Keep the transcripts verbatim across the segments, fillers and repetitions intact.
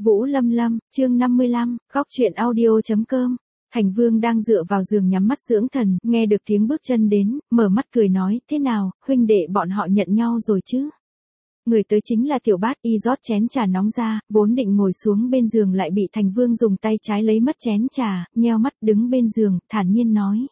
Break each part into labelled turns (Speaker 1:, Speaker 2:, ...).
Speaker 1: Vũ Lâm Lâm, chương năm mươi lăm, góc truyện audio.com. Thành Vương đang dựa vào giường nhắm mắt dưỡng thần, nghe được tiếng bước chân đến, mở mắt cười nói, thế nào, huynh đệ bọn họ nhận nhau rồi chứ? Người tới chính là Tiểu Bát, y rót chén trà nóng ra, vốn định ngồi xuống bên giường lại bị Thành Vương dùng tay trái lấy mất chén trà, nheo mắt đứng bên giường, thản nhiên nói.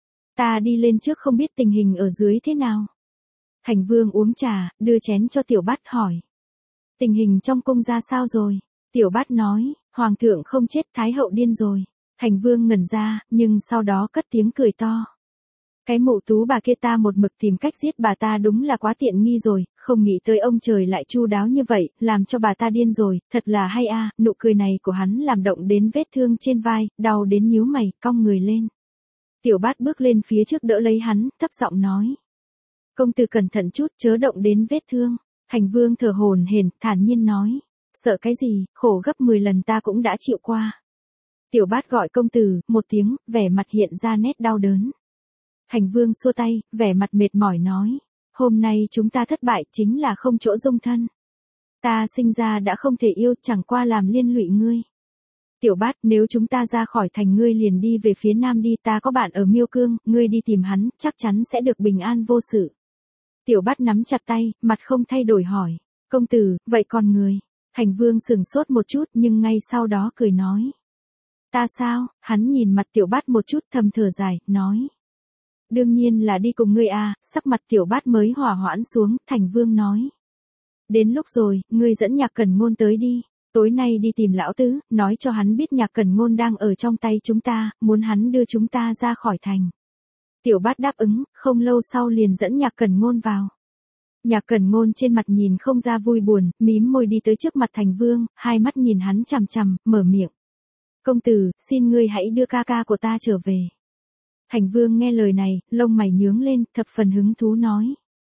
Speaker 1: Ta đi lên trước không biết tình hình ở dưới thế nào. Thành Vương uống trà, đưa chén cho Tiểu Bát hỏi. Tình hình trong cung ra sao rồi? Tiểu Bát nói, Hoàng thượng không chết, Thái hậu điên rồi. Thành Vương ngẩn ra, nhưng sau đó cất tiếng cười to. Cái mụ tú bà kia ta một mực tìm cách giết bà ta đúng là quá tiện nghi rồi, không nghĩ tới ông trời lại chu đáo như vậy, làm cho bà ta điên rồi, thật là hay a. À. Nụ cười này của hắn làm động đến vết thương trên vai, đau đến nhíu mày, cong người lên. Tiểu Bát bước lên phía trước đỡ lấy hắn, thấp giọng nói. Công tử cẩn thận chút, chớ động đến vết thương. Thành Vương thở hổn hển, thản nhiên nói. Sợ cái gì, khổ gấp mười lần ta cũng đã chịu qua. Tiểu Bát gọi công tử, một tiếng, vẻ mặt hiện ra nét đau đớn. Thành Vương xua tay, vẻ mặt mệt mỏi nói. Hôm nay chúng ta thất bại chính là không chỗ dung thân. Ta sinh ra đã không thể yêu, chẳng qua làm liên lụy ngươi. Tiểu Bát, nếu chúng ta ra khỏi thành ngươi liền đi về phía nam đi, ta có bạn ở Miêu Cương, ngươi đi tìm hắn, chắc chắn sẽ được bình an vô sự. Tiểu Bát nắm chặt tay, mặt không thay đổi hỏi. Công tử, vậy còn người? Thành Vương sừng sốt một chút nhưng ngay sau đó cười nói. Ta sao? Hắn nhìn mặt Tiểu Bát một chút thầm thở dài, nói. Đương nhiên là đi cùng ngươi à, sắc mặt Tiểu Bát mới hỏa hoãn xuống, Thành Vương nói. Đến lúc rồi, ngươi dẫn Nhạc Cẩn Ngôn tới đi. Tối nay đi tìm lão tứ, nói cho hắn biết Nhạc Cẩn Ngôn đang ở trong tay chúng ta, muốn hắn đưa chúng ta ra khỏi thành. Tiểu Bát đáp ứng, không lâu sau liền dẫn Nhạc Cẩn Ngôn vào. Nhạc Cẩn Ngôn trên mặt nhìn không ra vui buồn, mím môi đi tới trước mặt Thành Vương, hai mắt nhìn hắn chằm chằm, mở miệng. Công tử, xin ngươi hãy đưa ca ca của ta trở về. Thành Vương nghe lời này, lông mày nhướng lên, thập phần hứng thú nói.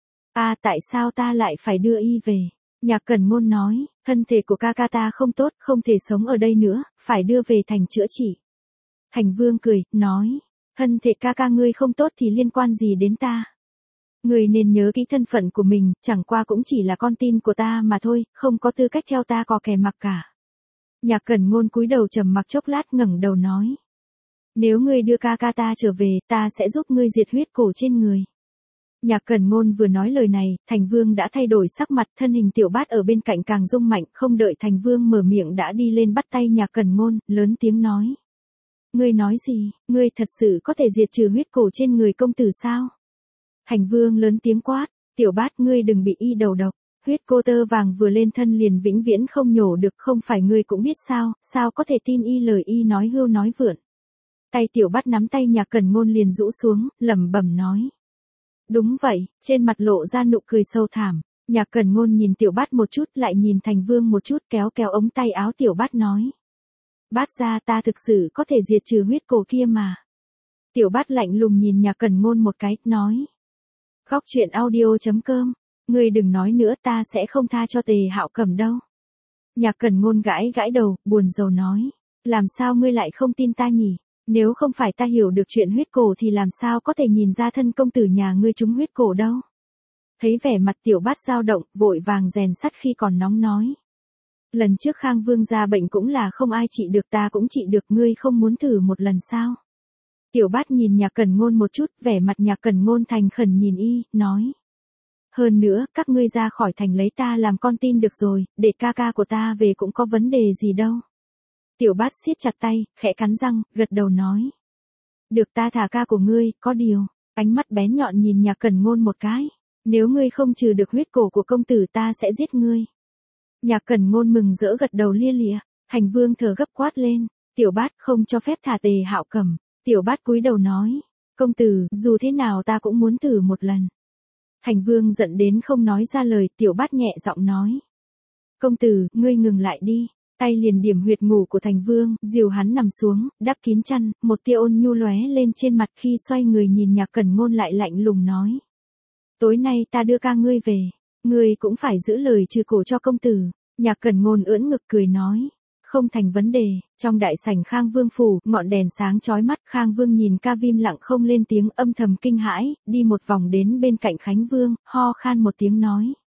Speaker 1: À tại sao ta lại phải đưa y về? Nhạc Cẩn Ngôn nói, thân thể của ca ca ta không tốt, không thể sống ở đây nữa, phải đưa về thành chữa trị. Thành Vương cười, nói, thân thể ca ca ngươi không tốt thì liên quan gì đến ta? Ngươi nên nhớ kỹ thân phận của mình, chẳng qua cũng chỉ là con tin của ta mà thôi, không có tư cách theo ta cò kè mặc cả. Nhạc Cẩn Ngôn cúi đầu trầm mặc chốc lát ngẩng đầu nói. Nếu ngươi đưa ca ca ta trở về, ta sẽ giúp ngươi diệt huyết cổ trên người. Nhạc Cẩn Ngôn vừa nói lời này, Thành Vương đã thay đổi sắc mặt, thân hình Tiểu Bát ở bên cạnh càng rung mạnh, không đợi Thành Vương mở miệng đã đi lên bắt tay Nhạc Cẩn Ngôn, lớn tiếng nói. Ngươi nói gì, ngươi thật sự có thể diệt trừ huyết cổ trên người công tử sao? Thành Vương lớn tiếng quát, Tiểu Bát ngươi đừng bị y đầu độc, huyết cô tơ vàng vừa lên thân liền vĩnh viễn không nhổ được, không phải ngươi cũng biết sao, sao có thể tin y lời y nói hưu nói vượn. Tay Tiểu Bát nắm tay Nhạc Cẩn Ngôn liền rũ xuống, lẩm bẩm nói. Đúng vậy, trên mặt lộ ra nụ cười sâu thẳm. Nhạc Cẩn Ngôn nhìn Tiểu Bát một chút lại nhìn Thành Vương một chút kéo kéo ống tay áo Tiểu Bát nói. Bát gia ta thực sự có thể diệt trừ huyết cổ kia mà. Tiểu Bát lạnh lùng nhìn Nhạc Cẩn Ngôn một cái, nói. Góc truyện audio.com, ngươi đừng nói nữa ta sẽ không tha cho Tề Hạo Cẩm đâu. Nhạc Cẩn Ngôn gãi gãi đầu, buồn rầu nói. Làm sao ngươi lại không tin ta nhỉ? Nếu không phải ta hiểu được chuyện huyết cổ thì làm sao có thể nhìn ra thân công tử nhà ngươi trúng huyết cổ đâu. Thấy vẻ mặt Tiểu Bát dao động, vội vàng rèn sắt khi còn nóng nói. Lần trước Khang Vương ra bệnh cũng là không ai trị được, ta cũng trị được, ngươi không muốn thử một lần sao? Tiểu Bát nhìn Nhạc Cẩn Ngôn một chút, vẻ mặt Nhạc Cẩn Ngôn thành khẩn nhìn y, nói. Hơn nữa, các ngươi ra khỏi thành lấy ta làm con tin được rồi, để ca ca của ta về cũng có vấn đề gì đâu. Tiểu Bát siết chặt tay, khẽ cắn răng, gật đầu nói. Được, ta thả ca của ngươi, có điều, ánh mắt bén nhọn nhìn Nhạc Cẩn Ngôn một cái. Nếu ngươi không trừ được huyết cổ của công tử ta sẽ giết ngươi. Nhạc Cẩn Ngôn mừng rỡ gật đầu lia lịa. Thành Vương thở gấp quát lên. Tiểu Bát không cho phép thả Tề Hạo Cẩm. Tiểu Bát cúi đầu nói. Công tử, dù thế nào ta cũng muốn thử một lần. Thành Vương giận đến không nói ra lời. Tiểu Bát nhẹ giọng nói. Công tử, ngươi ngừng lại đi. Tay liền điểm huyệt ngủ của Thành Vương, dìu hắn nằm xuống, đắp kín chăn, một tia ôn nhu lóe lên trên mặt khi xoay người nhìn Nhạc Cẩn Ngôn lại lạnh lùng nói. Tối nay ta đưa ca ngươi về, ngươi cũng phải giữ lời trừ cổ cho công tử. Nhạc Cẩn Ngôn ưỡn ngực cười nói. Không thành vấn đề. Trong đại sảnh Khang Vương phủ, ngọn đèn sáng chói mắt, Khang Vương nhìn ca Vim lặng không lên tiếng, âm thầm kinh hãi, đi một vòng đến bên cạnh Khánh Vương, ho khan một tiếng nói.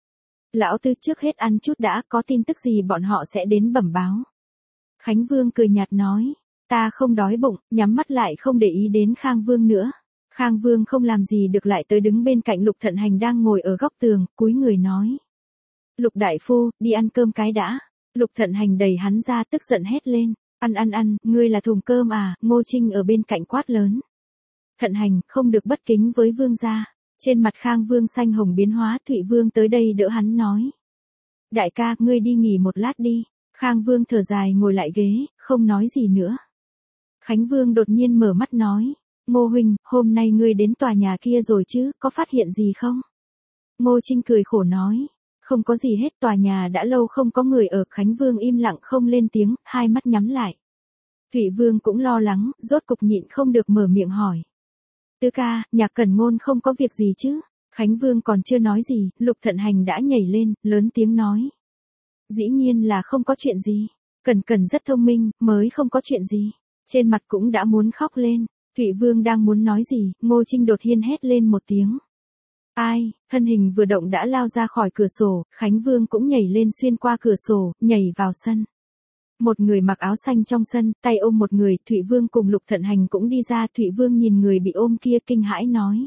Speaker 1: Lão Tứ trước hết ăn chút đã, có tin tức gì bọn họ sẽ đến bẩm báo. Khánh Vương cười nhạt nói, ta không đói bụng, nhắm mắt lại không để ý đến Khang Vương nữa. Khang Vương không làm gì được lại tới đứng bên cạnh Lục Thận Hành đang ngồi ở góc tường, cúi người nói. Lục đại phu, đi ăn cơm cái đã. Lục Thận Hành đẩy hắn ra tức giận hét lên, ăn ăn ăn, ngươi là thùng cơm à, Ngô Trinh ở bên cạnh quát lớn. Thận Hành, không được bất kính với vương gia. Trên mặt Khang Vương xanh hồng biến hóa, Thụy Vương tới đây đỡ hắn nói. Đại ca, ngươi đi nghỉ một lát đi. Khang Vương thở dài ngồi lại ghế, không nói gì nữa. Khánh Vương đột nhiên mở mắt nói. Ngô huynh, hôm nay ngươi đến tòa nhà kia rồi chứ, có phát hiện gì không? Ngô Trinh cười khổ nói. Không có gì hết, tòa nhà đã lâu không có người ở. Khánh Vương im lặng không lên tiếng, hai mắt nhắm lại. Thụy Vương cũng lo lắng, rốt cục nhịn không được mở miệng hỏi. Tứ ca, nhà Cẩn Ngôn không có việc gì chứ? Khánh Vương còn chưa nói gì, Lục Thận Hành đã nhảy lên, lớn tiếng nói. Dĩ nhiên là không có chuyện gì. Cẩn Cẩn rất thông minh, mới không có chuyện gì. Trên mặt cũng đã muốn khóc lên. Thụy Vương đang muốn nói gì, Ngô Trinh đột nhiên hét lên một tiếng. Ai, thân hình vừa động đã lao ra khỏi cửa sổ, Khánh Vương cũng nhảy lên xuyên qua cửa sổ, nhảy vào sân. Một người mặc áo xanh trong sân, tay ôm một người, Thụy Vương cùng Lục Thận Hành cũng đi ra. Thụy Vương nhìn người bị ôm kia kinh hãi nói.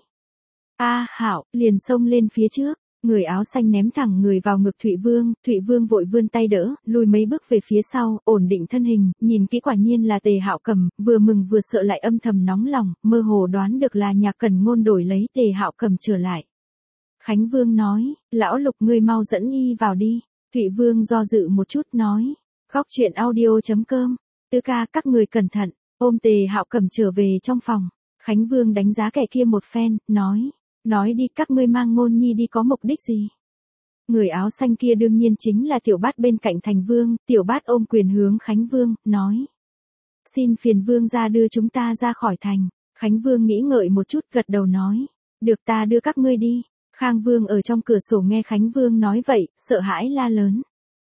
Speaker 1: A hảo, liền xông lên phía trước. Người áo xanh ném thẳng người vào ngực Thụy Vương, Thụy Vương vội vươn tay đỡ, lùi mấy bước về phía sau, ổn định thân hình, nhìn kỹ quả nhiên là Tề Hạo Cầm, vừa mừng vừa sợ lại âm thầm nóng lòng, mơ hồ đoán được là nhà Cẩn Ngôn đổi lấy Tề Hạo Cầm trở lại. Khánh Vương nói, lão Lục ngươi mau dẫn y vào đi. Thụy Vương do dự một chút nói. Góc truyện audio chấm com. Tứ ca, các người cẩn thận. Ôm Tề Hạo Cầm trở về trong phòng. Khánh Vương đánh giá kẻ kia một phen, nói. Nói đi, các ngươi mang Ngôn Nhi đi có mục đích gì? Người áo xanh kia đương nhiên chính là Tiểu Bát bên cạnh Thành Vương. Tiểu Bát ôm quyền hướng Khánh Vương, nói. Xin phiền Vương ra đưa chúng ta ra khỏi thành. Khánh Vương nghĩ ngợi một chút gật đầu nói. Được, ta đưa các ngươi đi. Khang Vương ở trong cửa sổ nghe Khánh Vương nói vậy, sợ hãi la lớn.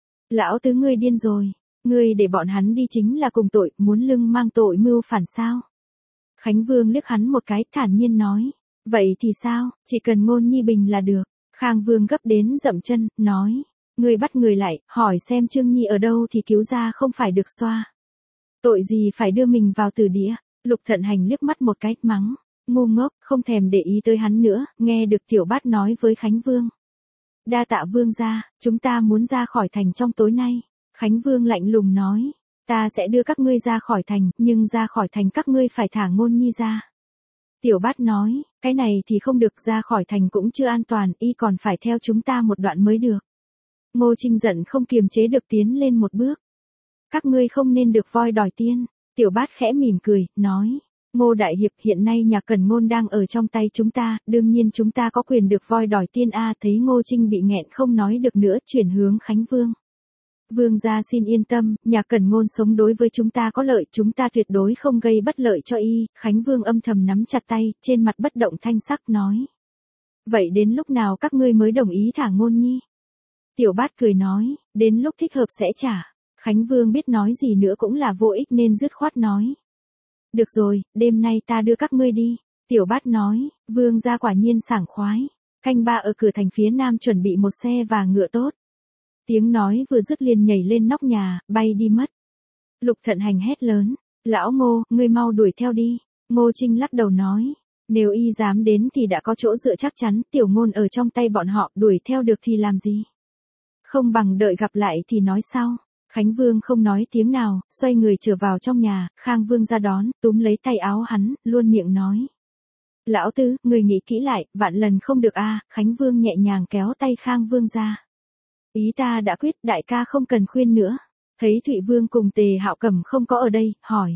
Speaker 1: Lão Tứ ngươi điên rồi, ngươi để bọn hắn đi chính là cùng tội, muốn lưng mang tội mưu phản sao? Khánh Vương liếc hắn một cái, thản nhiên nói, vậy thì sao, chỉ cần Ngôn Nhi bình là được. Khang Vương gấp đến dậm chân, nói, ngươi bắt người lại, hỏi xem Trương Nhi ở đâu thì cứu ra không phải được xoa. Tội gì phải đưa mình vào tử địa? Lục Thận Hành liếc mắt một cái, mắng, ngu ngốc, không thèm để ý tới hắn nữa, nghe được Tiểu Bát nói với Khánh Vương. Đa tạ Vương gia, chúng ta muốn ra khỏi thành trong tối nay. Khánh Vương lạnh lùng nói, ta sẽ đưa các ngươi ra khỏi thành, nhưng ra khỏi thành các ngươi phải thả Ngôn Nhi ra. Tiểu Bát nói, cái này thì không được, ra khỏi thành cũng chưa an toàn, y còn phải theo chúng ta một đoạn mới được. Ngô Trinh giận không kiềm chế được tiến lên một bước. Các ngươi không nên được voi đòi tiên. Tiểu Bát khẽ mỉm cười, nói. Ngô Đại Hiệp, hiện nay nhà Cẩn Ngôn đang ở trong tay chúng ta, đương nhiên chúng ta có quyền được voi đòi tiên a. Thấy Ngô Trinh bị nghẹn không nói được nữa, chuyển hướng Khánh Vương. Vương gia xin yên tâm, nhà Cẩn Ngôn sống đối với chúng ta có lợi, chúng ta tuyệt đối không gây bất lợi cho y. Khánh Vương âm thầm nắm chặt tay, trên mặt bất động thanh sắc nói. Vậy đến lúc nào các ngươi mới đồng ý thả Ngôn Nhi? Tiểu Bát cười nói, đến lúc thích hợp sẽ trả. Khánh Vương biết nói gì nữa cũng là vô ích nên dứt khoát nói. Được rồi, đêm nay ta đưa các ngươi đi. Tiểu Bát nói, Vương gia quả nhiên sảng khoái. Canh ba ở cửa thành phía nam chuẩn bị một xe và ngựa tốt. Tiếng nói vừa dứt liền nhảy lên nóc nhà, bay đi mất. Lục Thận Hành hét lớn, lão Ngô, ngươi mau đuổi theo đi. Ngô Trinh lắc đầu nói, nếu y dám đến thì đã có chỗ dựa chắc chắn, Tiểu Ngôn ở trong tay bọn họ, đuổi theo được thì làm gì? Không bằng đợi gặp lại thì nói sau. Khánh Vương không nói tiếng nào, xoay người trở vào trong nhà, Khang Vương ra đón, túm lấy tay áo hắn, luôn miệng nói. Lão Tứ, người nghĩ kỹ lại, vạn lần không được a. Khánh Vương nhẹ nhàng kéo tay Khang Vương ra. Ý ta đã quyết, đại ca không cần khuyên nữa. Thấy Thụy Vương cùng Tề Hạo Cầm không có ở đây, hỏi.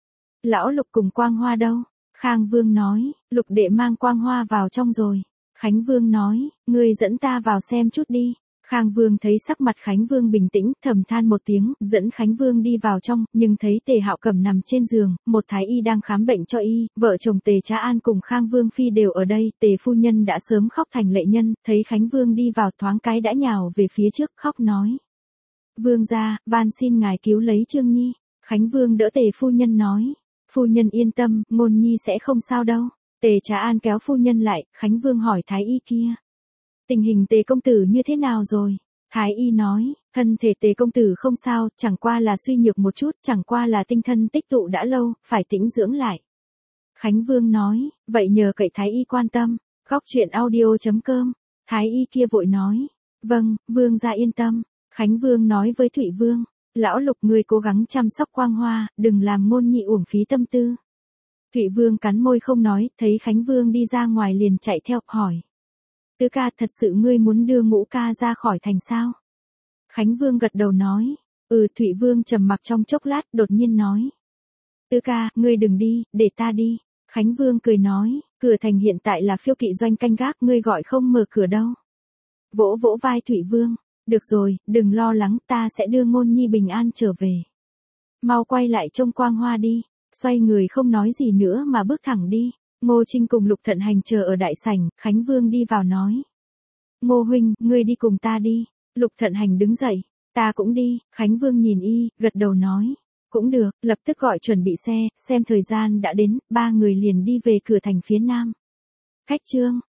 Speaker 1: Lão Lục cùng Quang Hoa đâu? Khang Vương nói, Lục đệ mang Quang Hoa vào trong rồi. Khánh Vương nói, ngươi dẫn ta vào xem chút đi. Khang Vương thấy sắc mặt Khánh Vương bình tĩnh, thầm than một tiếng, dẫn Khánh Vương đi vào trong, nhưng thấy Tề Hạo Cầm nằm trên giường, một thái y đang khám bệnh cho y, vợ chồng Tề Trá An cùng Khang Vương phi đều ở đây, Tề phu nhân đã sớm khóc thành lệ nhân, thấy Khánh Vương đi vào thoáng cái đã nhào về phía trước, khóc nói. Vương gia, van xin ngài cứu lấy Trương Nhi. Khánh Vương đỡ Tề phu nhân nói. Phu nhân yên tâm, Ngôn Nhi sẽ không sao đâu. Tề Trá An kéo phu nhân lại, Khánh Vương hỏi thái y kia. Tình hình Tề công tử như thế nào rồi? Thái y nói, thân thể Tề công tử không sao, chẳng qua là suy nhược một chút, chẳng qua là tinh thần tích tụ đã lâu, phải tĩnh dưỡng lại. Khánh Vương nói, vậy nhờ cậy Thái y quan tâm. Góc truyện audio.com. Thái y kia vội nói, vâng, Vương gia yên tâm. Khánh Vương nói với Thụy Vương, lão Lục ngươi cố gắng chăm sóc Quang Hoa, đừng làm Ngôn Nhi uổng phí tâm tư. Thụy Vương cắn môi không nói, thấy Khánh Vương đi ra ngoài liền chạy theo, hỏi. Tứ ca, thật sự ngươi muốn đưa Ngũ ca ra khỏi thành sao? Khánh Vương gật đầu nói, ừ. Thụy Vương trầm mặc trong chốc lát, đột nhiên nói. Tứ ca, ngươi đừng đi, để ta đi. Khánh Vương cười nói, cửa thành hiện tại là phiêu kỵ doanh canh gác, ngươi gọi không mở cửa đâu. Vỗ vỗ vai Thụy Vương, được rồi, đừng lo lắng, ta sẽ đưa Ngôn Nhi bình an trở về. Mau quay lại trông Quang Hoa đi. Xoay người không nói gì nữa mà bước thẳng đi. Ngô Trinh cùng Lục Thận Hành chờ ở đại sảnh, Khánh Vương đi vào nói. Ngô huynh, ngươi đi cùng ta đi. Lục Thận Hành đứng dậy, ta cũng đi. Khánh Vương nhìn y, gật đầu nói. Cũng được, lập tức gọi chuẩn bị xe, xem thời gian đã đến, ba người liền đi về cửa thành phía nam. Khách trương.